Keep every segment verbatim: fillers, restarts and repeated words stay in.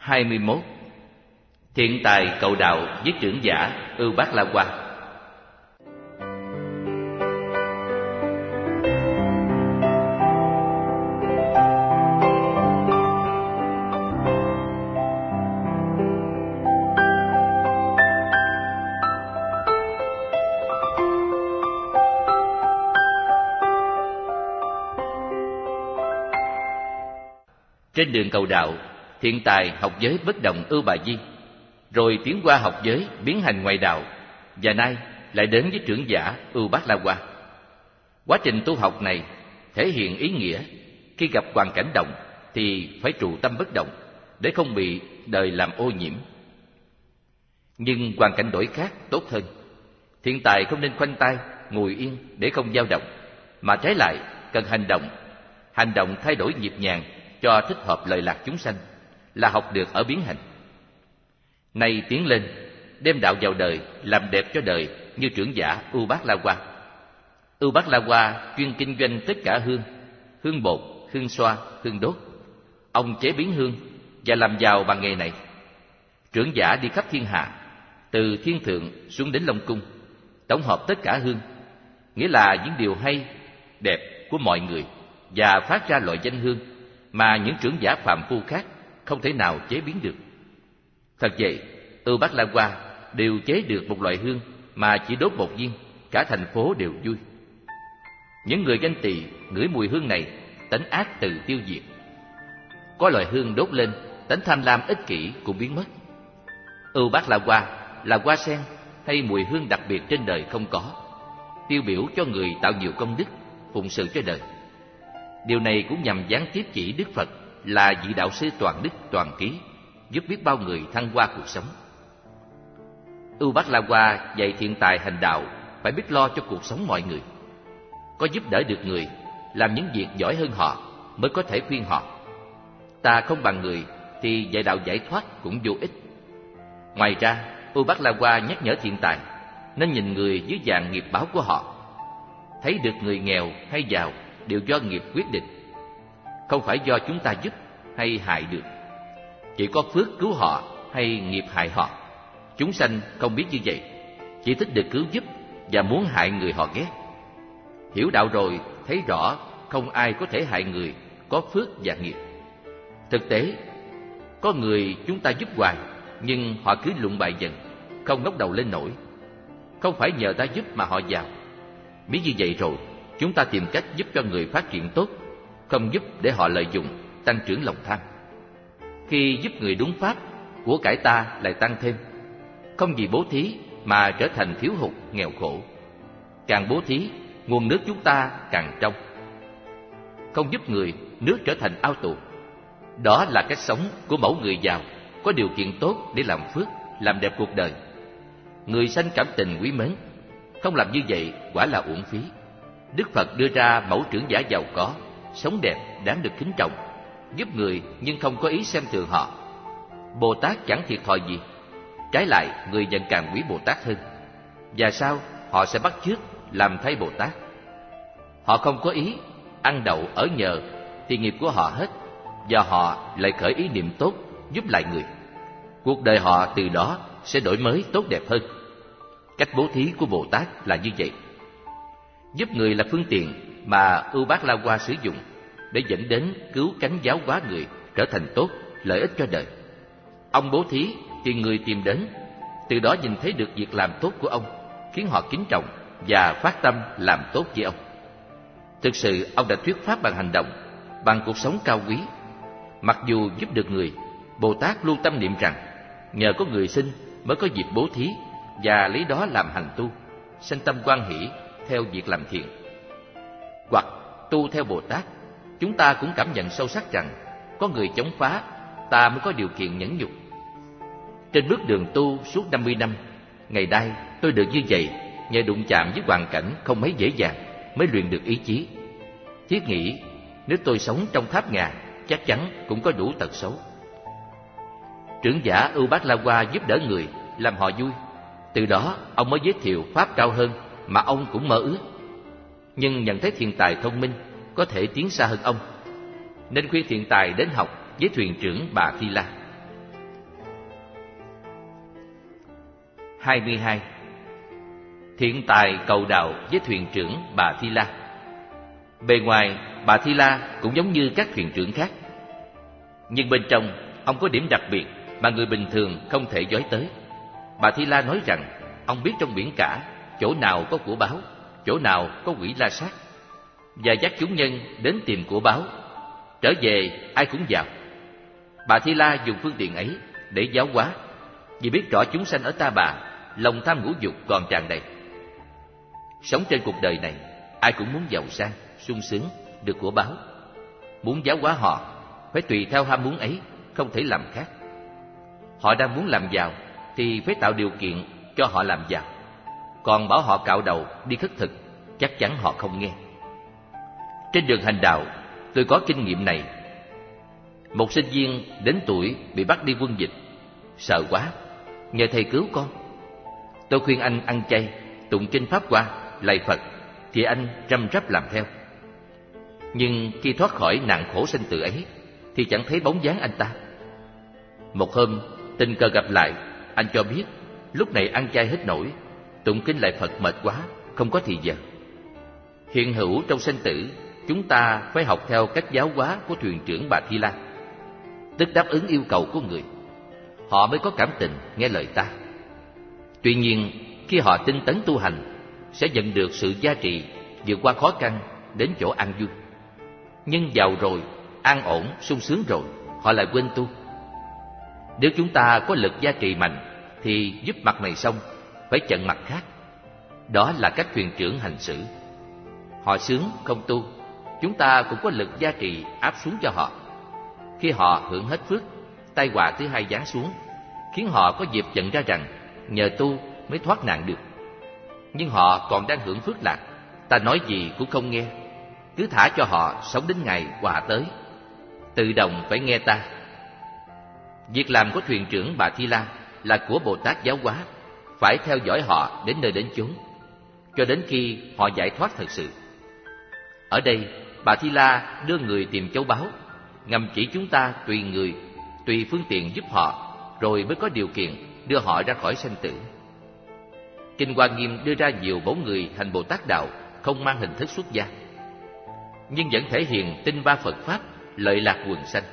hai mươi mốt. Thiện tài cầu đạo với trưởng giả Ưu Bát La Hoa. Trên đường cầu đạo, thiện tài học giới bất động Ưu Bà Di, rồi tiến qua học giới biến hành ngoại đạo, và nay lại đến với trưởng giả Ưu Bát La Hoa. Quá trình tu học này thể hiện ý nghĩa khi gặp hoàn cảnh động thì phải trụ tâm bất động để không bị đời làm ô nhiễm. Nhưng hoàn cảnh đổi khác tốt hơn. Thiện tài không nên khoanh tay ngồi yên để không dao động, mà trái lại cần hành động. Hành động thay đổi nhịp nhàng cho thích hợp lợi lạc chúng sanh là học được ở biến hành. Nay tiến lên, đem đạo vào đời, làm đẹp cho đời như trưởng giả Ưu Bát La Hoa. Ưu Bát La Hoa chuyên kinh doanh tất cả hương, hương bột, hương xoa, hương đốt. Ông chế biến hương và làm giàu bằng nghề này. Trưởng giả đi khắp thiên hạ, từ thiên thượng xuống đến Long Cung, tổng hợp tất cả hương, nghĩa là những điều hay, đẹp của mọi người, và phát ra loại danh hương mà những trưởng giả phàm phu khác không thể nào chế biến được. Thật vậy, Ưu Bát La Hoa đều chế được một loại hương mà chỉ đốt một viên, cả thành phố đều vui. Những người ganh tị ngửi mùi hương này, tánh ác tự tiêu diệt. Có loại hương đốt lên, tánh tham lam ích kỷ cũng biến mất. Ưu Bát La Hoa là hoa sen hay mùi hương đặc biệt trên đời không có, tiêu biểu cho người tạo nhiều công đức, phụng sự cho đời. Điều này cũng nhằm gián tiếp chỉ Đức Phật là vị đạo sư toàn đức toàn trí, giúp biết bao người thăng hoa cuộc sống. Ưu Bát La Hoa dạy thiện tài hành đạo phải biết lo cho cuộc sống mọi người. Có giúp đỡ được người, làm những việc giỏi hơn họ mới có thể khuyên họ. Ta không bằng người thì dạy đạo giải thoát cũng vô ích. Ngoài ra, Ưu Bát La Hoa nhắc nhở thiện tài nên nhìn người dưới dạng nghiệp báo của họ. Thấy được người nghèo hay giàu đều do nghiệp quyết định, không phải do chúng ta giúp hay hại được. Chỉ có phước cứu họ hay nghiệp hại họ. Chúng sanh không biết như vậy, chỉ thích được cứu giúp và muốn hại người họ ghét. Hiểu đạo rồi thấy rõ không ai có thể hại người có phước và nghiệp. Thực tế, có người chúng ta giúp hoài, nhưng họ cứ lụng bại dần, không ngóc đầu lên nổi. Không phải nhờ ta giúp mà họ giàu. Biết như vậy rồi, chúng ta tìm cách giúp cho người phát triển tốt, không giúp để họ lợi dụng, tăng trưởng lòng tham. Khi giúp người đúng pháp, của cải ta lại tăng thêm. Không vì bố thí mà trở thành thiếu hụt, nghèo khổ. Càng bố thí, nguồn nước chúng ta càng trong. Không giúp người, nước trở thành ao tù. Đó là cách sống của mẫu người giàu, có điều kiện tốt để làm phước, làm đẹp cuộc đời. Người sanh cảm tình quý mến, không làm như vậy quả là uổng phí. Đức Phật đưa ra mẫu trưởng giả giàu có, sống đẹp, đáng được kính trọng, giúp người nhưng không có ý xem thường họ. Bồ Tát chẳng thiệt thòi gì, trái lại người nhận càng quý Bồ Tát hơn. Và sao họ sẽ bắt chước làm thay Bồ Tát? Họ không có ý ăn đậu ở nhờ thì nghiệp của họ hết, và họ lại khởi ý niệm tốt giúp lại người. Cuộc đời họ từ đó sẽ đổi mới tốt đẹp hơn. Cách bố thí của Bồ Tát là như vậy. Giúp người là phương tiện mà Ưu Bát La Hoa sử dụng để dẫn đến cứu cánh giáo hóa người trở thành tốt, lợi ích cho đời. Ông bố thí thì người tìm đến, từ đó nhìn thấy được việc làm tốt của ông, khiến họ kính trọng và phát tâm làm tốt với ông. Thực sự ông đã thuyết pháp bằng hành động, bằng cuộc sống cao quý. Mặc dù giúp được người, Bồ Tát luôn tâm niệm rằng nhờ có người sinh mới có dịp bố thí, và lấy đó làm hành tu, sanh tâm hoan hỷ theo việc làm thiện. Hoặc tu theo Bồ Tát, chúng ta cũng cảm nhận sâu sắc rằng có người chống phá, ta mới có điều kiện nhẫn nhục. Trên bước đường tu suốt năm mươi năm, ngày nay tôi được như vậy nhờ đụng chạm với hoàn cảnh không mấy dễ dàng mới luyện được ý chí. Thiết nghĩ nếu tôi sống trong tháp ngà, chắc chắn cũng có đủ tật xấu. Trưởng giả Ưu Bát La Hoa giúp đỡ người, làm họ vui. Từ đó ông mới giới thiệu pháp cao hơn mà ông cũng mơ ước. Nhưng nhận thấy thiện tài thông minh có thể tiến xa hơn ông, nên khuyên thiện tài đến học với thuyền trưởng bà Thi La. hai mươi hai. Thiện tài cầu đạo với thuyền trưởng Bà Thi La. Bề ngoài, Bà Thi La cũng giống như các thuyền trưởng khác, nhưng bên trong, ông có điểm đặc biệt mà người bình thường không thể dối tới. Bà Thi La nói rằng, ông biết trong biển cả, chỗ nào có của báu, chỗ nào có quỷ la sát, và dắt chúng nhân đến tìm của báu. Trở về, ai cũng vào. Bà Thi La dùng phương tiện ấy để giáo hóa, vì biết rõ chúng sanh ở Ta Bà, lòng tham ngũ dục còn tràn đầy. Sống trên cuộc đời này, ai cũng muốn giàu sang, sung sướng, được của báu. Muốn giáo hóa họ, phải tùy theo ham muốn ấy, không thể làm khác. Họ đang muốn làm giàu, thì phải tạo điều kiện cho họ làm giàu. Còn bảo họ cạo đầu, đi khất thực, chắc chắn họ không nghe. Trên đường hành đạo, tôi có kinh nghiệm này. Một sinh viên đến tuổi bị bắt đi quân dịch, sợ quá, nhờ thầy cứu con. Tôi khuyên anh ăn chay, tụng kinh Pháp Hoa, lạy Phật, thì anh răm rắp làm theo. Nhưng khi thoát khỏi nạn khổ sinh tử ấy, thì chẳng thấy bóng dáng anh ta. Một hôm, tình cờ gặp lại, anh cho biết lúc này ăn chay hết nổi, tụng kinh lạy Phật mệt quá, không có thì giờ. Hiện hữu trong sinh tử, chúng ta phải học theo cách giáo hóa của thuyền trưởng Bà Thi La, tức đáp ứng yêu cầu của người. Họ mới có cảm tình nghe lời ta. Tuy nhiên, khi họ tinh tấn tu hành, sẽ nhận được sự gia trì vượt qua khó khăn đến chỗ an vui. Nhưng giàu rồi, an ổn, sung sướng rồi, họ lại quên tu. Nếu chúng ta có lực gia trì mạnh, thì giúp mặt này xong, phải chặn mặt khác. Đó là cách thuyền trưởng hành xử. Họ sướng không tu, chúng ta cũng có lực gia trì áp xuống cho họ. Khi họ hưởng hết phước, tai họa thứ hai giáng xuống, khiến họ có dịp nhận ra rằng nhờ tu mới thoát nạn được. Nhưng họ còn đang hưởng phước lạc, ta nói gì cũng không nghe. Cứ thả cho họ sống đến ngày họa tới, tự động phải nghe ta. Việc làm của thuyền trưởng Bà Thi La là của Bồ Tát giáo hóa, phải theo dõi họ đến nơi đến chốn, cho đến khi họ giải thoát thật sự. Ở đây, Bà Thi La đưa người tìm châu báu, ngầm chỉ chúng ta tùy người, tùy phương tiện giúp họ, rồi mới có điều kiện đưa họ ra khỏi sanh tử. Kinh Hoa Nghiêm đưa ra nhiều bóng người thành Bồ Tát đạo không mang hình thức xuất gia, nhưng vẫn thể hiện tinh ba Phật Pháp, lợi lạc quần sanh.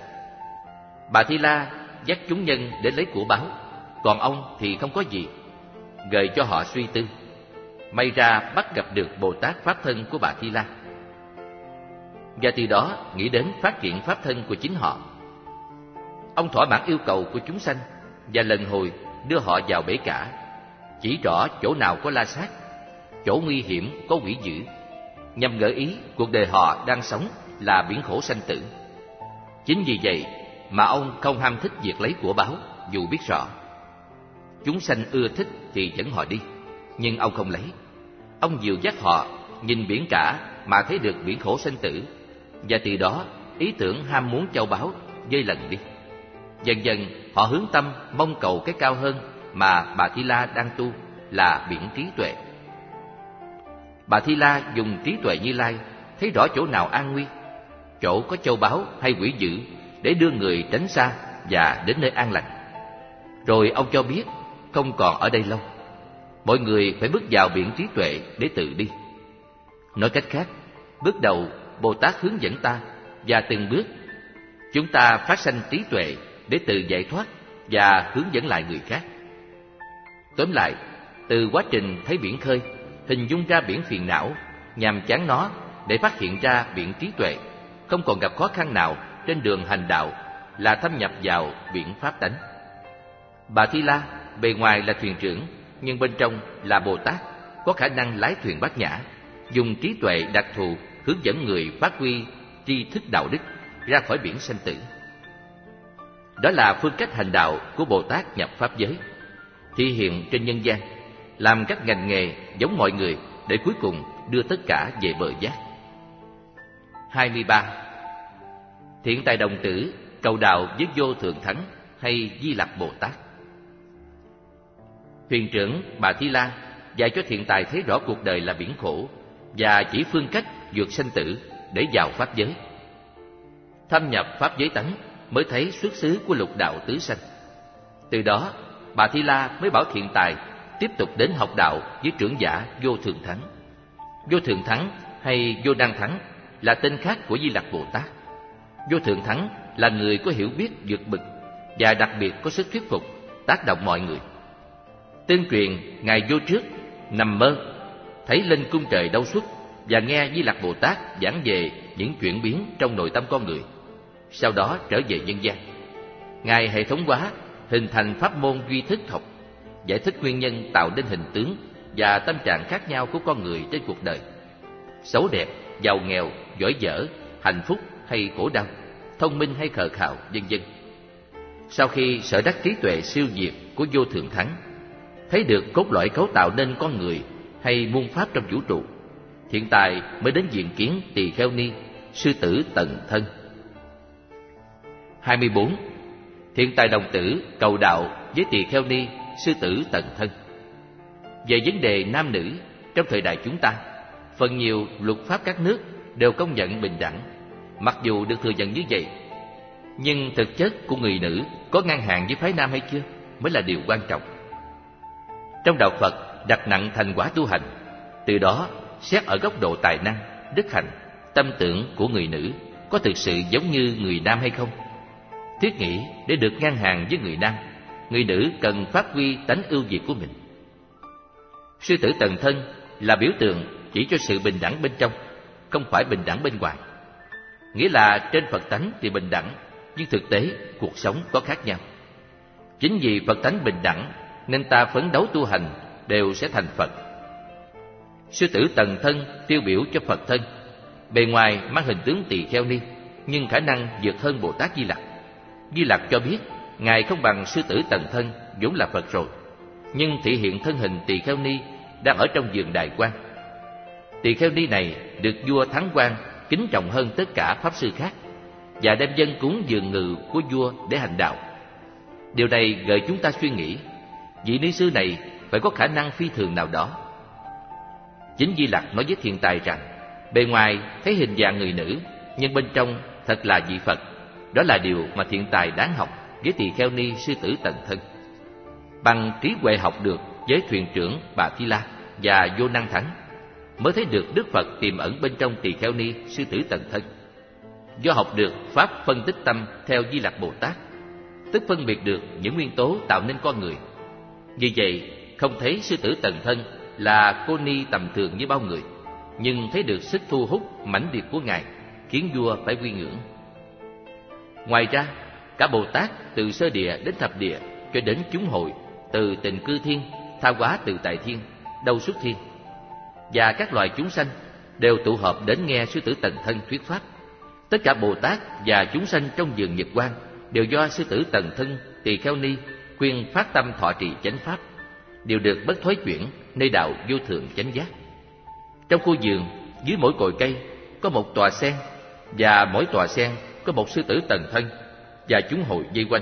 Bà Thi La dắt chúng nhân đến lấy của báu, còn ông thì không có gì, gợi cho họ suy tư. May ra bắt gặp được Bồ Tát Pháp thân của Bà Thi La, và từ đó nghĩ đến phát triển Pháp thân của chính họ. Ông thỏa mãn yêu cầu của chúng sanh và lần hồi đưa họ vào bể cả, chỉ rõ chỗ nào có la sát, chỗ nguy hiểm có quỷ dữ, nhằm gợi ý cuộc đời họ đang sống là biển khổ sanh tử. Chính vì vậy mà ông không ham thích việc lấy của báu, dù biết rõ chúng sanh ưa thích thì dẫn họ đi, nhưng ông không lấy. Ông dìu dắt họ nhìn biển cả mà thấy được biển khổ sanh tử, và từ đó ý tưởng ham muốn châu báu vơi lần đi. Dần dần họ hướng tâm mong cầu cái cao hơn mà Bà Thi La đang tu, là biển trí tuệ. Bà Thi La dùng trí tuệ Như Lai thấy rõ chỗ nào an nguy, chỗ có châu báu hay quỷ dữ, để đưa người tránh xa và đến nơi an lành. Rồi ông cho biết không còn ở đây lâu, mọi người phải bước vào biển trí tuệ để tự đi. Nói cách khác, bước đầu Bồ Tát hướng dẫn ta, và từng bước chúng ta phát sanh trí tuệ để tự giải thoát và hướng dẫn lại người khác. Tóm lại, từ quá trình thấy biển khơi, hình dung ra biển phiền não, nhằm chán nó để phát hiện ra biển trí tuệ, không còn gặp khó khăn nào trên đường hành đạo, là thâm nhập vào biển pháp tánh. Bà Thi La bề ngoài là thuyền trưởng, nhưng bên trong là Bồ Tát, có khả năng lái thuyền bát nhã, dùng trí tuệ đặc thù hướng dẫn người phát huy tri thức đạo đức ra khỏi biển sanh tử. Đó là phương cách hành đạo của Bồ Tát nhập pháp giới, thi hiện trên nhân gian, làm các ngành nghề giống mọi người để cuối cùng đưa tất cả về bờ giác. hai mươi ba. Thiện tài đồng tử cầu đạo với Vô Thượng Thắng hay Di Lặc Bồ Tát. Thuyền trưởng Bà Thi La dạy cho thiện tài thấy rõ cuộc đời là biển khổ, và chỉ phương cách vượt sanh tử để vào pháp giới. Thâm nhập pháp giới tánh mới thấy xuất xứ của lục đạo tứ sanh. Từ đó Bà Thi La mới bảo thiện tài tiếp tục đến học đạo với trưởng giả Vô Thường Thắng. Vô Thường Thắng hay Vô Năng Thắng là tên khác của Di Lặc Bồ Tát. Vô Thường Thắng là người có hiểu biết vượt bực và đặc biệt có sức thuyết phục, tác động mọi người. Tương truyền ngài Vô Trước nằm mơ thấy lên cung trời đâu xuất và nghe Di Lặc Bồ Tát giảng về những chuyển biến trong nội tâm con người, sau đó trở về nhân gian. Ngài hệ thống hóa hình thành pháp môn duy thức học, giải thích nguyên nhân tạo nên hình tướng và tâm trạng khác nhau của con người trên cuộc đời, xấu đẹp, giàu nghèo, giỏi dở, hạnh phúc hay khổ đau, thông minh hay khờ khạo, vân vân. Sau khi sở đắc trí tuệ siêu việt của Vô Thường Thắng, thấy được cốt lõi cấu tạo nên con người hay muôn pháp trong vũ trụ, Thiện Tài mới đến diện kiến Tỳ Kheo Ni, sư tử Tần Thân. hai mươi bốn. Thiện Tài đồng tử cầu đạo với Tỳ Kheo Ni, sư tử Tần Thân. Về vấn đề nam nữ trong thời đại chúng ta, phần nhiều luật pháp các nước đều công nhận bình đẳng. Mặc dù được thừa nhận như vậy, nhưng thực chất của người nữ có ngang hàng với phái nam hay chưa mới là điều quan trọng. Trong đạo Phật đặt nặng thành quả tu hành, từ đó xét ở góc độ tài năng, đức hạnh, tâm tưởng của người nữ có thực sự giống như người nam hay không. Thiết nghĩ để được ngang hàng với người nam, người nữ cần phát huy tánh ưu việt của mình. Sư tử Tần Thân là biểu tượng chỉ cho sự bình đẳng bên trong, không phải bình đẳng bên ngoài. Nghĩa là trên Phật tánh thì bình đẳng, nhưng thực tế cuộc sống có khác nhau. Chính vì Phật tánh bình đẳng nên ta phấn đấu tu hành đều sẽ thành Phật. Sư tử Tần Thân tiêu biểu cho Phật thân, bề ngoài mang hình tướng Tỳ Kheo Ni, nhưng khả năng vượt hơn Bồ Tát Di Lặc. Di Lặc cho biết ngài không bằng sư tử Tần Thân vốn là Phật rồi, nhưng thị hiện thân hình Tỳ Kheo Ni đang ở trong vườn Đài Quan. Tỳ Kheo Ni này được vua Thắng Quan kính trọng hơn tất cả pháp sư khác và đem dâng cúng vườn ngự của vua để hành đạo. Điều này gợi chúng ta suy nghĩ, vị ni sư này phải có khả năng phi thường nào đó. Chính Di Lặc nói với Thiện Tài rằng, bề ngoài thấy hình dạng người nữ, nhưng bên trong thật là vị Phật. Đó là điều mà Thiện Tài đáng học với Tỳ Kheo Ni sư tử Tần Thân. Bằng trí huệ học được với thuyền trưởng Bà Thi La và Vô Năng Thắng, mới thấy được Đức Phật tiềm ẩn bên trong Tỳ Kheo Ni sư tử Tần Thân. Do học được pháp phân tích tâm theo Di Lặc Bồ Tát, tức phân biệt được những nguyên tố tạo nên con người. Vì vậy, không thấy sư tử Tần Thân là cô ni tầm thường như bao người, nhưng thấy được sức thu hút mãnh liệt của ngài, khiến vua phải quy ngưỡng. Ngoài ra, cả Bồ Tát từ sơ địa đến thập địa cho đến chúng hội, từ Tịnh Cư Thiên, Tha Hóa Tự Tại Thiên, Đâu Xuất Thiên, và các loài chúng sanh đều tụ họp đến nghe sư tử Tần Thân thuyết pháp. Tất cả Bồ Tát và chúng sanh trong vườn Nhật Quang đều do sư tử Tần Thân Tỳ Kheo Ni khuyên phát tâm thọ trì chánh pháp, đều được bất thối chuyển nơi đạo vô thượng chánh giác. Trong khu vườn, dưới mỗi cội cây có một tòa sen, và mỗi tòa sen có một sư tử Tần Thân và chúng hội vây quanh.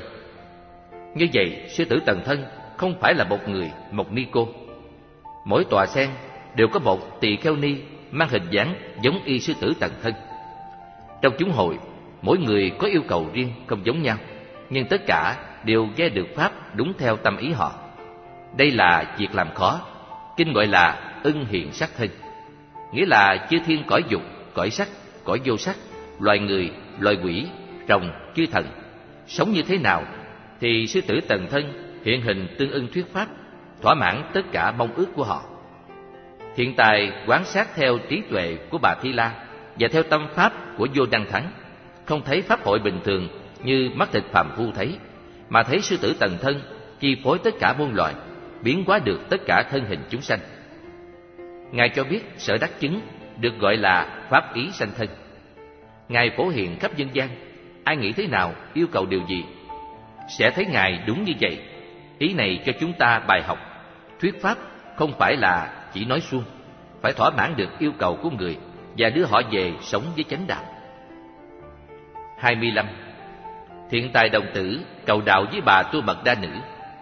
Như vậy, sư tử Tần Thân không phải là một người, một ni cô. Mỗi tòa sen đều có một Tỳ Kheo Ni mang hình dáng giống y sư tử Tần Thân. Trong chúng hội, mỗi người có yêu cầu riêng không giống nhau, nhưng tất cả đều nghe được pháp đúng theo tâm ý họ. Đây là việc làm khó, kinh gọi là ưng hiện sắc thân, nghĩa là chư thiên cõi dục, cõi sắc, cõi vô sắc, loài người, loài quỷ, rồng, chư thần sống như thế nào thì sư tử Tần Thân hiện hình tương ưng thuyết pháp, thỏa mãn tất cả mong ước của họ. Thiện Tài quan sát theo trí tuệ của Bà Thi La và theo tâm pháp của Vô Năng Thắng, không thấy pháp hội bình thường như mắt thịt phàm phu thấy, mà thấy sư tử Tần Thân chi phối tất cả muôn loài, biến hóa được tất cả thân hình chúng sanh. Ngài cho biết sở đắc chứng được gọi là pháp ý sanh thân. Ngài phổ hiện khắp dân gian, ai nghĩ thế nào, yêu cầu điều gì, sẽ thấy Ngài đúng như vậy. Ý này cho chúng ta bài học, thuyết pháp không phải là chỉ nói suông, phải thỏa mãn được yêu cầu của người và đưa họ về sống với chánh đạo. hai mươi lăm. Thiện Tài đồng tử cầu đạo với bà Tu Mật Đa Nữ.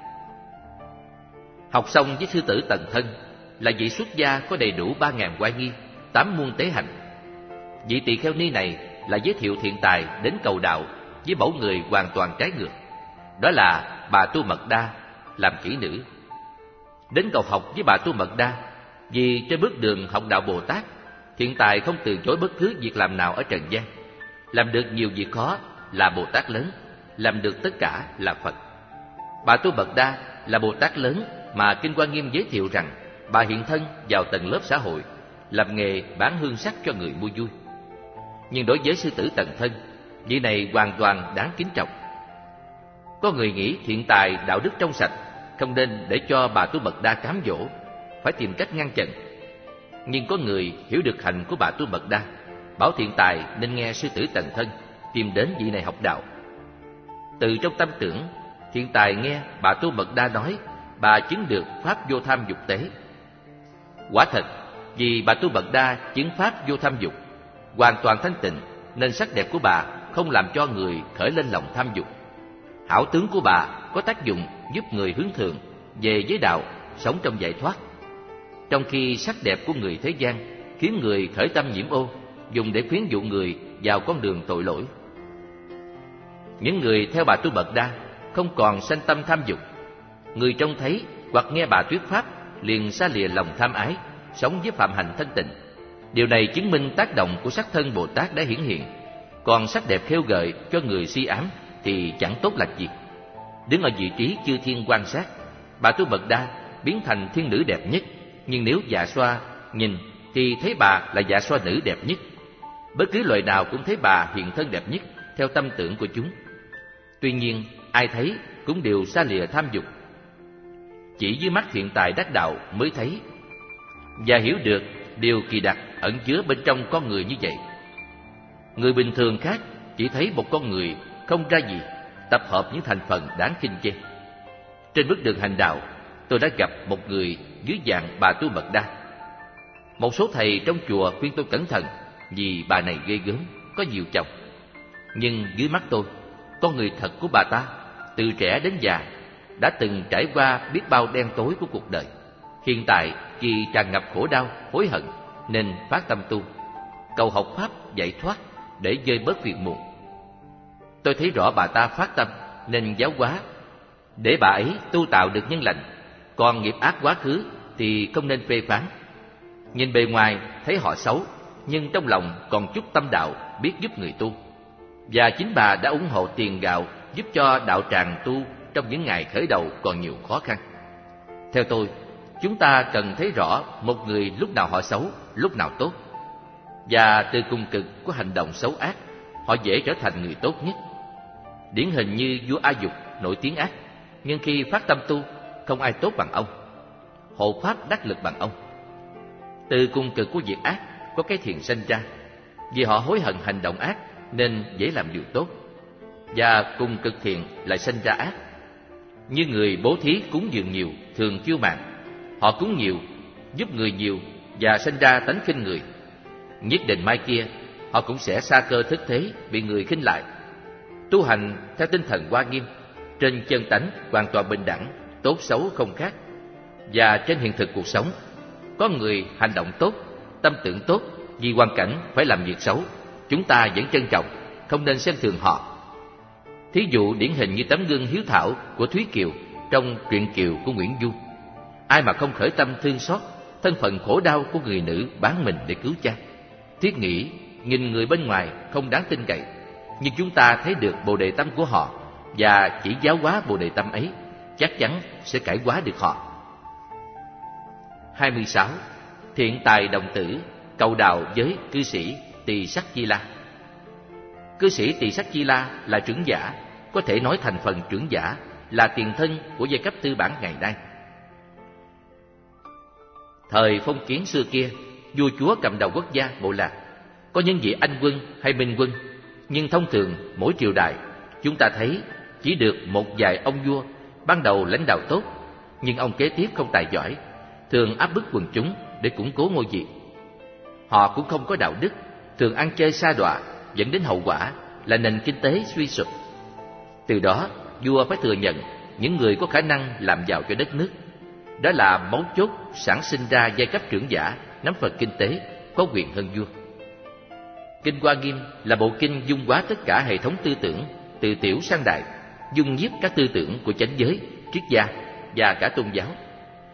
Học xong với sư tử Tần Thân là vị xuất gia có đầy đủ ba ngàn oai nghi, tám muôn tế hạnh. Vị Tỳ Kheo Ni này là giới thiệu Thiện Tài đến cầu đạo với mẫu người hoàn toàn trái ngược, đó là bà Tu Mật Đa làm kỹ nữ. đến cầu học với Bà Tu Mật Đa, vì trên bước đường học đạo Bồ Tát, Thiện Tài không từ chối bất cứ việc làm nào ở trần gian. Làm được nhiều việc khó là Bồ Tát lớn, làm được tất cả là Phật. Bà Tu Mật Đa là Bồ Tát lớn mà Kinh Hoa Nghiêm giới thiệu rằng bà hiện thân vào tầng lớp xã hội, làm nghề bán hương sắc cho người mua vui. Nhưng đối với sư tử Tần Thân, vị này hoàn toàn đáng kính trọng. Có người nghĩ Thiện Tài đạo đức trong sạch, không nên để cho Bà Tu Mật Đa cám dỗ, phải tìm cách ngăn chặn. Nhưng có người hiểu được hạnh của Bà Tu Mật Đa, bảo Thiện Tài nên nghe sư tử Tần Thân, tìm đến vị này học đạo. Từ trong tâm tưởng, Thiện Tài nghe Bà Tu Mật Đa nói bà chứng được pháp vô tham dục tế. Quả thật, vì Bà Tu Mật Đa chứng pháp vô tham dục, hoàn toàn thanh tịnh, nên sắc đẹp của bà không làm cho người khởi lên lòng tham dục. Hảo tướng của bà có tác dụng giúp người hướng thượng về giới đạo, sống trong giải thoát. Trong khi sắc đẹp của người thế gian khiến người khởi tâm nhiễm ô, dùng để khuyến dụ người vào con đường tội lỗi. Những người theo Bà Tu Mật Đa không còn sanh tâm tham dục. Người trông thấy hoặc nghe bà thuyết pháp liền xa lìa lòng tham ái, sống với phạm hạnh thanh tịnh. Điều này chứng minh tác động của sắc thân Bồ Tát đã hiển hiện. Còn sắc đẹp khêu gợi cho người si ám thì chẳng tốt lành gì. Đứng ở vị trí chư thiên quan sát, Bà Tu Mật Đa biến thành thiên nữ đẹp nhất. Nhưng nếu dạ xoa nhìn thì thấy bà là dạ xoa nữ đẹp nhất. Bất cứ loài nào cũng thấy bà hiện thân đẹp nhất theo tâm tưởng của chúng. Tuy nhiên, ai thấy cũng đều xa lìa tham dục. Chỉ dưới mắt Thiện Tài đắc đạo mới thấy và hiểu được điều kỳ đặc ẩn chứa bên trong con người như vậy. Người bình thường khác chỉ thấy một con người không ra gì, tập hợp những thành phần đáng khinh chê. Trên bước đường hành đạo, tôi đã gặp một người dưới dạng Bà Tu Mật Đa. Một số thầy trong chùa khuyên tôi cẩn thận vì bà này ghê gớm, có nhiều chồng. Nhưng dưới mắt tôi, con người thật của bà ta, từ trẻ đến già, đã từng trải qua biết bao đen tối của cuộc đời. Hiện tại vì tràn ngập khổ đau, hối hận nên phát tâm tu, cầu học pháp giải thoát để vơi bớt phiền muộn. Tôi thấy rõ bà ta phát tâm nên giáo hóa để bà ấy tu tạo được nhân lành, còn nghiệp ác quá khứ thì không nên phê phán. Nhìn bề ngoài thấy họ xấu, nhưng trong lòng còn chút tâm đạo, biết giúp người tu. Và chính bà đã ủng hộ tiền gạo giúp cho đạo tràng tu trong những ngày khởi đầu còn nhiều khó khăn. Theo tôi, chúng ta cần thấy rõ một người lúc nào họ xấu, lúc nào tốt. Và từ cùng cực của hành động xấu ác, họ dễ trở thành người tốt nhất. Điển hình như vua A Dục nổi tiếng ác, nhưng khi phát tâm tu, không ai tốt bằng ông, hộ pháp đắc lực bằng ông. Từ cùng cực của việc ác có cái thiện sinh ra, vì họ hối hận hành động ác nên dễ làm điều tốt. Và cùng cực thiện lại sinh ra ác. Như người bố thí cúng dường nhiều, thường kiêu mạn. Họ cúng nhiều, giúp người nhiều và sinh ra tánh khinh người. Nhất định mai kia, họ cũng sẽ sa cơ thất thế, bị người khinh lại. Tu hành theo tinh thần Hoa Nghiêm, trên chân tánh hoàn toàn bình đẳng, tốt xấu không khác. Và trên hiện thực cuộc sống, có người hành động tốt, tâm tưởng tốt, vì hoàn cảnh phải làm việc xấu, chúng ta vẫn trân trọng, không nên xem thường họ. Thí dụ điển hình như tấm gương hiếu thảo của Thúy Kiều trong truyện Kiều của Nguyễn Du. Ai mà không khởi tâm thương xót thân phận khổ đau của người nữ bán mình để cứu cha. Thiết nghĩ nhìn người bên ngoài không đáng tin cậy, nhưng chúng ta thấy được bồ đề tâm của họ và chỉ giáo hóa bồ đề tâm ấy, chắc chắn sẽ cải hóa được họ. hai mươi sáu. Thiện tài đồng tử cầu đạo với cư sĩ Tỳ Sắc Chi La. Cư sĩ Tỳ Sắc Chi La là trưởng giả, có thể nói thành phần trưởng giả là tiền thân của giai cấp tư bản ngày nay. Thời phong kiến xưa kia, vua chúa cầm đầu quốc gia bộ lạc, có những vị anh quân hay minh quân, nhưng thông thường mỗi triều đại chúng ta thấy chỉ được một vài ông vua ban đầu lãnh đạo tốt, nhưng ông kế tiếp không tài giỏi, thường áp bức quần chúng để củng cố ngôi vị. Họ cũng không có đạo đức, thường ăn chơi sa đọa, dẫn đến hậu quả là nền kinh tế suy sụp. Từ đó, vua phải thừa nhận những người có khả năng làm giàu cho đất nước. Đó là mấu chốt sản sinh ra giai cấp trưởng giả nắm phần kinh tế, có quyền hơn vua. Kinh Hoa Nghiêm là bộ kinh dung hóa tất cả hệ thống tư tưởng, từ tiểu sang đại, dung nhiếp các tư tưởng của chánh giới, triết gia và cả tôn giáo.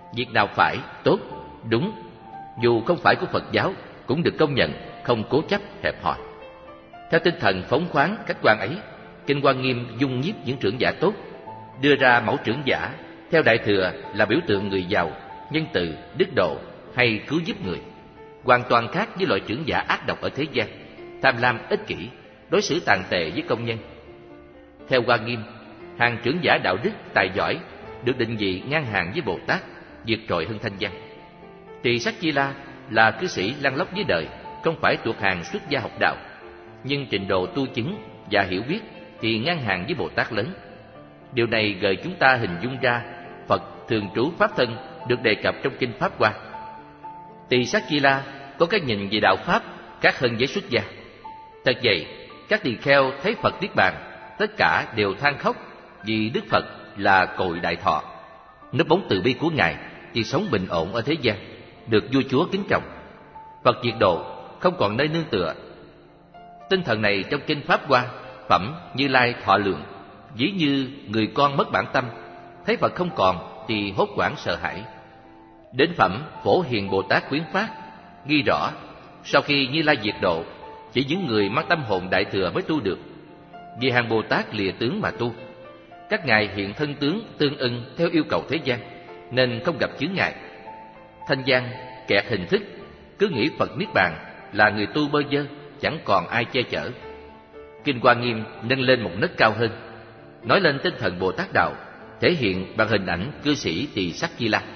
Việc nào phải, tốt, đúng, dù không phải của Phật giáo, cũng được công nhận, không cố chấp hẹp hòi. Theo tinh thần phóng khoáng khách quan ấy, Kinh Hoa Nghiêm dung nhiếp những trưởng giả tốt, đưa ra mẫu trưởng giả theo Đại Thừa là biểu tượng người giàu, nhân từ, đức độ hay cứu giúp người, hoàn toàn khác với loại trưởng giả ác độc ở thế gian, tham lam ích kỷ, đối xử tàn tệ với công nhân. Theo Hoa Nghiêm, hàng trưởng giả đạo đức tài giỏi được định vị ngang hàng với Bồ Tát, vượt trội hơn Thanh Văn. Tỳ Sắc Chi La là cư sĩ lăn lóc với đời, không phải thuộc hàng xuất gia học đạo, nhưng trình độ tu chứng và hiểu biết thì ngang hàng với Bồ Tát lớn. Điều này gợi chúng ta hình dung ra Phật thường trú pháp thân được đề cập trong kinh Pháp Hoa. Tỳ Sắc Chi La có cái nhìn về đạo pháp khác hơn với xuất gia. Thật vậy, các tỳ kheo thấy Phật niết bàn, tất cả đều than khóc vì Đức Phật là cội đại thọ. Núp bóng từ bi của Ngài thì sống bình ổn ở thế gian, được vua chúa kính trọng. Phật diệt độ, không còn nơi nương tựa. Tinh thần này trong kinh Pháp Hoa, phẩm Như Lai thọ lượng, ví như người con mất bản tâm, thấy Phật không còn thì hốt hoảng sợ hãi. Đến phẩm Phổ Hiền Bồ Tát Khuyến Phát, ghi rõ sau khi Như Lai diệt độ, chỉ những người mang tâm hồn đại thừa mới tu được. Vì hàng Bồ Tát lìa tướng mà tu, các ngài hiện thân tướng tương ưng theo yêu cầu thế gian, nên không gặp chướng ngại. Thanh văn kẹt hình thức, cứ nghĩ Phật niết bàn là người tu bơ vơ, chẳng còn ai che chở. Kinh Hoa Nghiêm nâng lên một nấc cao hơn, nói lên tinh thần Bồ Tát đạo, thể hiện bằng hình ảnh cư sĩ Tỳ Sắc Chi La.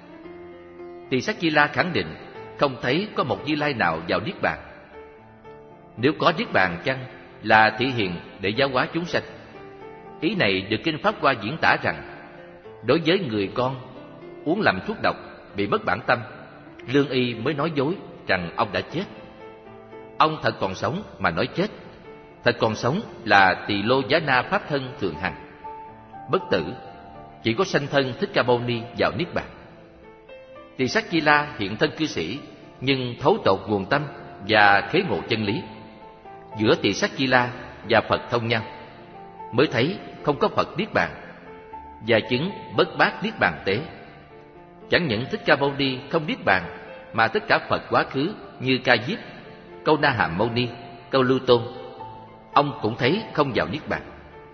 Tỳ Sắc Chi La khẳng định không thấy có một Như Lai nào vào niết bàn. Nếu có niết bàn chăng là thị hiện để giáo hóa chúng sanh. Ý này được kinh Pháp Hoa diễn tả rằng, đối với người con uống lầm thuốc độc bị mất bản tâm, lương y mới nói dối rằng ông đã chết. Ông thật còn sống mà nói chết. Thật còn sống là Tỳ Lô Giá Na pháp thân thượng hằng, bất tử, chỉ có sanh thân Thích Ca Mâu Ni vào niết bàn. Tỳ Sắc Chi La hiện thân cư sĩ, nhưng thấu tột nguồn tâm và khế ngộ chân lý. Giữa Tỳ Sắc Chi La và Phật thông nhau, mới thấy không có Phật niết bàn, và chứng bất bát niết bàn tế. Chẳng những Thích Ca Mâu Ni không niết bàn, mà tất cả Phật quá khứ như Ca Diếp, Câu Na Hàm Mâu Ni, Câu Lưu Tôn, ông cũng thấy không vào niết bàn.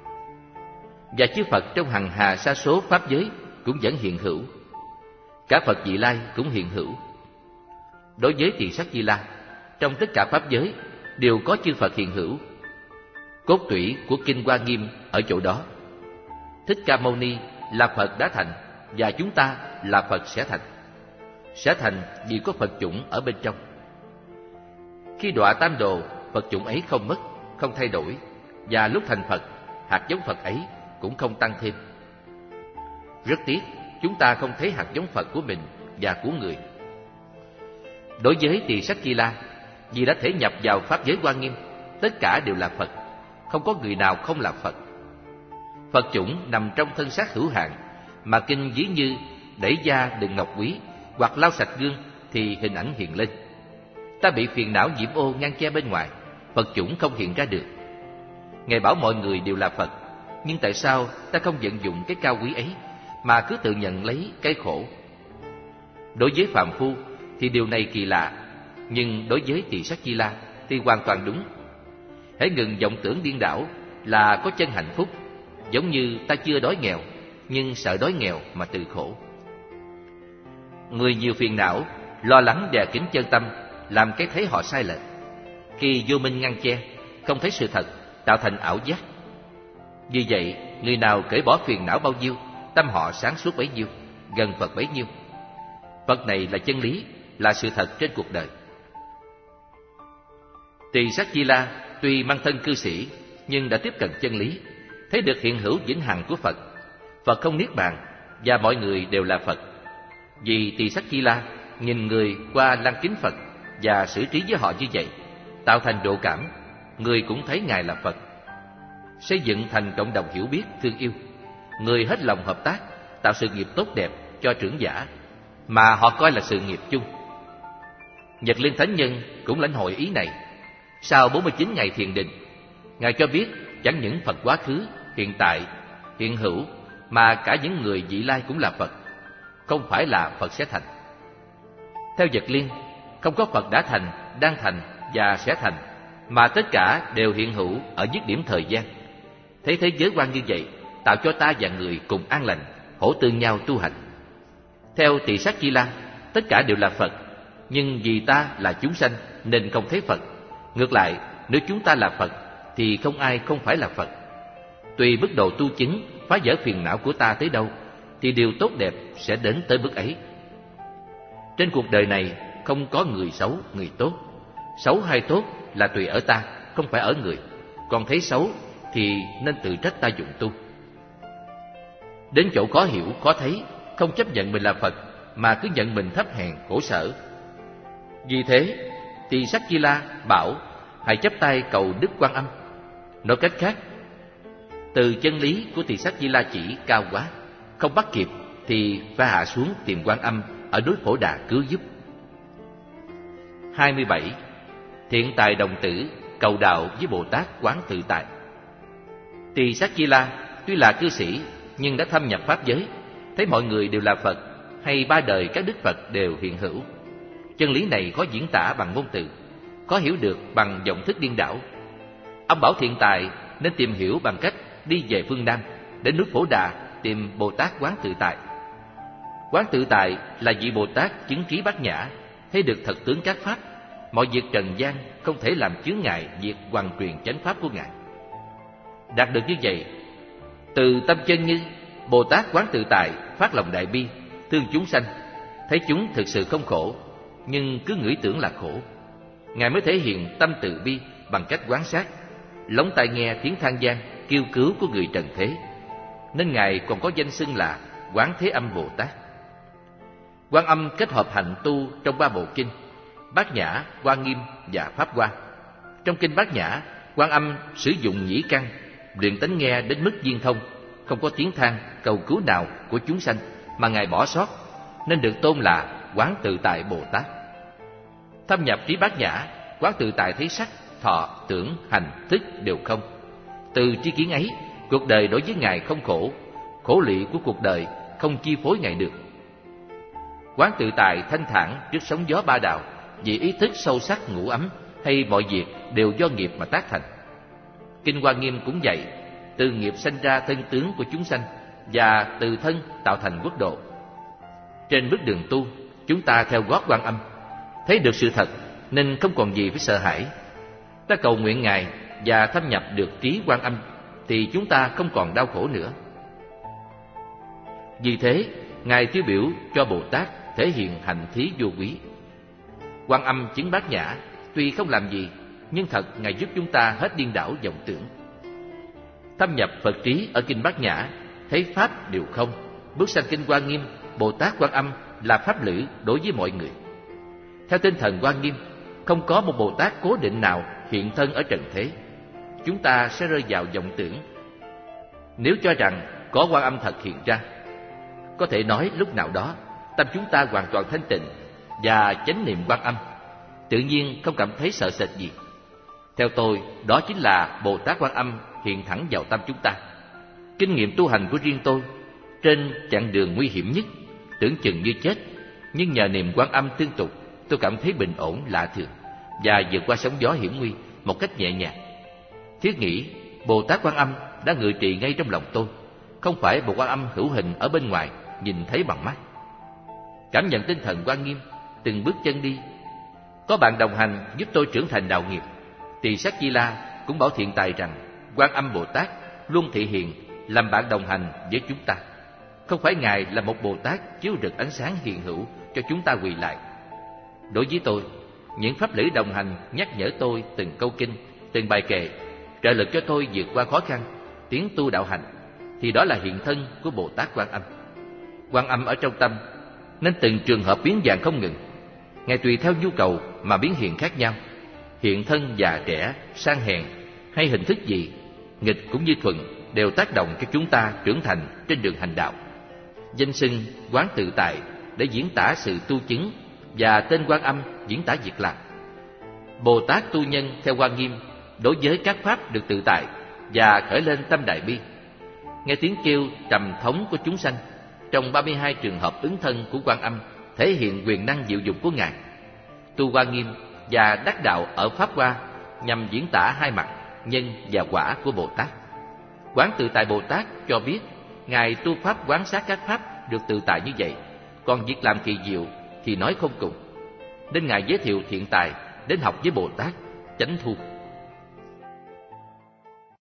Và chư Phật trong hằng hà sa số pháp giới cũng vẫn hiện hữu. Cả Phật Vị Lai cũng hiện hữu. Đối với Tỳ Sắc Chi La, trong tất cả pháp giới đều có chư Phật hiện hữu. Cốt tủy của kinh Hoa Nghiêm ở chỗ đó. Thích Ca Mâu Ni là Phật đã thành, và chúng ta là Phật sẽ thành. Sẽ thành vì có Phật chủng ở bên trong. Khi đọa tam đồ, Phật chủng ấy không mất, không thay đổi, và lúc thành Phật, hạt giống Phật ấy cũng không tăng thêm. Rất tiếc, chúng ta không thấy hạt giống Phật của mình và của người. Đối với Tỳ Sắc Chi La, vì đã thể nhập vào pháp giới Hoa Nghiêm, tất cả đều là Phật, không có người nào không là Phật. Phật chủng nằm trong thân xác hữu hạn, mà kinh ví như đẩy da đựng ngọc quý hoặc lau sạch gương thì hình ảnh hiện lên. Ta bị phiền não nhiễm ô ngăn che bên ngoài, Phật chủng không hiện ra được. Ngài bảo mọi người đều là Phật, nhưng tại sao ta không vận dụng cái cao quý ấy, mà cứ tự nhận lấy cái khổ? Đối với phàm phu thì điều này kỳ lạ, nhưng đối với Tỳ Sắc Chi La thì hoàn toàn đúng. Hãy ngừng vọng tưởng điên đảo là có chân hạnh phúc, giống như ta chưa đói nghèo, nhưng sợ đói nghèo mà tự khổ. Người nhiều phiền não, lo lắng đè kín chân tâm, làm cái thấy họ sai lệch. Khi vô minh ngăn che, không thấy sự thật, tạo thành ảo giác. Vì vậy, người nào cởi bỏ phiền não bao nhiêu, tâm họ sáng suốt bấy nhiêu, gần Phật bấy nhiêu. Phật này là chân lý, là sự thật trên cuộc đời. Tỳ Sắc Chi La tuy mang thân cư sĩ, nhưng đã tiếp cận chân lý, thấy được hiện hữu vĩnh hằng của Phật. Phật không niết bàn, và mọi người đều là Phật. Vì Tỳ Sắc Chi La nhìn người qua lăng kính Phật và xử trí với họ như vậy, tạo thành độ cảm, người cũng thấy Ngài là Phật. Xây dựng thành cộng đồng hiểu biết, thương yêu, người hết lòng hợp tác, tạo sự nghiệp tốt đẹp cho trưởng giả, mà họ coi là sự nghiệp chung. Nhật Liên Thánh Nhân cũng lãnh hội ý này. Sau bốn mươi chín ngày thiền định, Ngài cho biết chẳng những Phật quá khứ, hiện tại, hiện hữu, mà cả những người vị lai cũng là Phật. không phải là Phật sẽ thành. Theo Vật Liên, không có Phật đã thành, đang thành và sẽ thành, mà tất cả đều hiện hữu ở dứt điểm thời gian. Thấy thế giới quan như vậy, tạo cho ta và người cùng an lành, hỗ tương nhau tu hành. Theo Tỳ Sát Chi La, tất cả đều là Phật, nhưng vì ta là chúng sanh nên không thấy Phật. Ngược lại, nếu chúng ta là Phật thì không ai không phải là Phật. Tùy mức độ tu chứng, phá vỡ phiền não của ta tới đâu, thì điều tốt đẹp sẽ đến tới bước ấy. Trên cuộc đời này không có người xấu, người tốt. Xấu hay tốt là tùy ở ta, không phải ở người. Còn thấy xấu thì nên tự trách ta dụng tu. Đến chỗ khó hiểu, khó thấy, không chấp nhận mình là Phật, mà cứ nhận mình thấp hèn, khổ sở. Vì thế, Tỳ Sát Chi La bảo hãy chắp tay cầu Đức Quan Âm. Nói cách khác, từ chân lý của Tỳ Sát Chi La chỉ cao quá, không bắt kịp thì phải hạ xuống tìm Quan Âm ở núi Phổ Đà cứu giúp. hai mươi bảy. Thiện tài đồng tử cầu đạo với Bồ Tát Quán Tự Tại. Tỳ Sát Chi La tuy là cư sĩ nhưng đã thâm nhập pháp giới, thấy mọi người đều là Phật, hay ba đời các đức Phật đều hiện hữu. Chân lý này khó diễn tả bằng ngôn từ, khó hiểu được bằng vọng thức điên đảo. Ông bảo thiện tài nên tìm hiểu bằng cách đi về phương Nam, đến núi Phổ Đà tìm Bồ Tát Quán Tự Tại. Quán Tự Tại là vị Bồ Tát chứng trí bát nhã, thấy được thật tướng các pháp, mọi việc trần gian không thể làm chướng ngại việc hoàn truyền chánh pháp của Ngài. Đạt được như vậy, từ tâm chân như, Bồ Tát Quán Tự Tại phát lòng đại bi, thương chúng sanh, thấy chúng thực sự không khổ, nhưng cứ nghĩ tưởng là khổ. Ngài mới thể hiện tâm từ bi bằng cách quan sát, lóng tai nghe tiếng than van kêu cứu của người trần thế, nên Ngài còn có danh xưng là Quán Thế Âm Bồ Tát. Quan Âm kết hợp hạnh tu trong ba bộ kinh Bát Nhã, Hoa Nghiêm và Pháp Hoa. Trong kinh Bát Nhã, Quan Âm sử dụng nhĩ căn, luyện tánh nghe đến mức viên thông, không có tiếng than cầu cứu nào của chúng sanh mà Ngài bỏ sót, nên được tôn là Quán Tự Tại Bồ Tát. Thâm nhập trí Bát Nhã, Quán Tự Tại thấy sắc, thọ, tưởng, hành, thức đều không. Từ tri kiến ấy, cuộc đời đối với Ngài không khổ, khổ lụy của cuộc đời không chi phối Ngài được. Quán Tự Tại thanh thản trước sóng gió ba đạo, vì ý thức sâu sắc ngủ ấm, hay mọi việc đều do nghiệp mà tác thành. Kinh Hoa Nghiêm cũng vậy, từ nghiệp sanh ra thân tướng của chúng sanh, và từ thân tạo thành quốc độ. Trên bước đường tu, chúng ta theo gót Quan Âm, thấy được sự thật nên không còn gì phải sợ hãi. Ta cầu nguyện Ngài và thâm nhập được trí Quan Âm, thì chúng ta không còn đau khổ nữa. Vì thế, Ngài tiêu biểu cho Bồ Tát thể hiện hạnh thí vô quý. Quan Âm chứng Bát Nhã, tuy không làm gì, nhưng thật Ngài giúp chúng ta hết điên đảo vọng tưởng. Thâm nhập Phật trí ở kinh Bát Nhã, thấy pháp đều không. Bước sang kinh Hoa Nghiêm, Bồ Tát Quan Âm là pháp lữ đối với mọi người. Theo tinh thần Hoa Nghiêm, không có một Bồ Tát cố định nào hiện thân ở trần thế. Chúng ta sẽ rơi vào vọng tưởng nếu cho rằng có Quan Âm thật hiện ra. Có thể nói lúc nào đó tâm chúng ta hoàn toàn thanh tịnh và chánh niệm Quan Âm, tự nhiên không cảm thấy sợ sệt gì. Theo tôi, đó chính là Bồ Tát Quan Âm hiện thẳng vào tâm chúng ta. Kinh nghiệm tu hành của riêng tôi, trên chặng đường nguy hiểm nhất, tưởng chừng như chết, nhưng nhờ niệm Quan Âm tương tục, tôi cảm thấy bình ổn lạ thường và vượt qua sóng gió hiểm nguy một cách nhẹ nhàng. Thiết nghĩ Bồ Tát Quan Âm đã ngự trị ngay trong lòng tôi, không phải một Quan Âm hữu hình ở bên ngoài nhìn thấy bằng mắt. Cảm nhận tinh thần Hoa Nghiêm, từng bước chân đi. Có bạn đồng hành giúp tôi trưởng thành đạo nghiệp. Tỳ Sát Chi La cũng bảo thiện tài rằng Quan Âm Bồ Tát luôn thị hiện làm bạn đồng hành với chúng ta. Không phải Ngài là một Bồ Tát chiếu rực ánh sáng hiện hữu cho chúng ta quỳ lại. Đối với tôi, những pháp lữ đồng hành nhắc nhở tôi từng câu kinh, từng bài kệ, trợ lực cho tôi vượt qua khó khăn, tiến tu đạo hành, thì đó là hiện thân của Bồ Tát Quan Âm. Quan Âm ở trong tâm, nên từng trường hợp biến dạng không ngừng. Ngài tùy theo nhu cầu mà biến hiện khác nhau, hiện thân già trẻ, sang hèn hay hình thức gì, nghịch cũng như thuận, đều tác động cho chúng ta trưởng thành trên đường hành đạo. Danh xưng Quán Tự Tại để diễn tả sự tu chứng, và tên Quan Âm diễn tả việc làm. Bồ Tát tu nhân theo Hoa Nghiêm đối với các pháp được tự tại và khởi lên tâm đại bi. Nghe tiếng kêu trầm thống của chúng sanh, trong ba mươi hai trường hợp ứng thân của Quan Âm thể hiện quyền năng diệu dụng của Ngài. Tu Hoa Nghiêm và đắc đạo ở Pháp Hoa nhằm diễn tả hai mặt nhân và quả của Bồ Tát. Quán Tự Tại Bồ Tát cho biết Ngài tu pháp quán sát các pháp được tự tại như vậy, còn việc làm kỳ diệu thì nói không cùng. Nên Ngài giới thiệu Thiện Tài đến học với Bồ Tát Chánh Thu.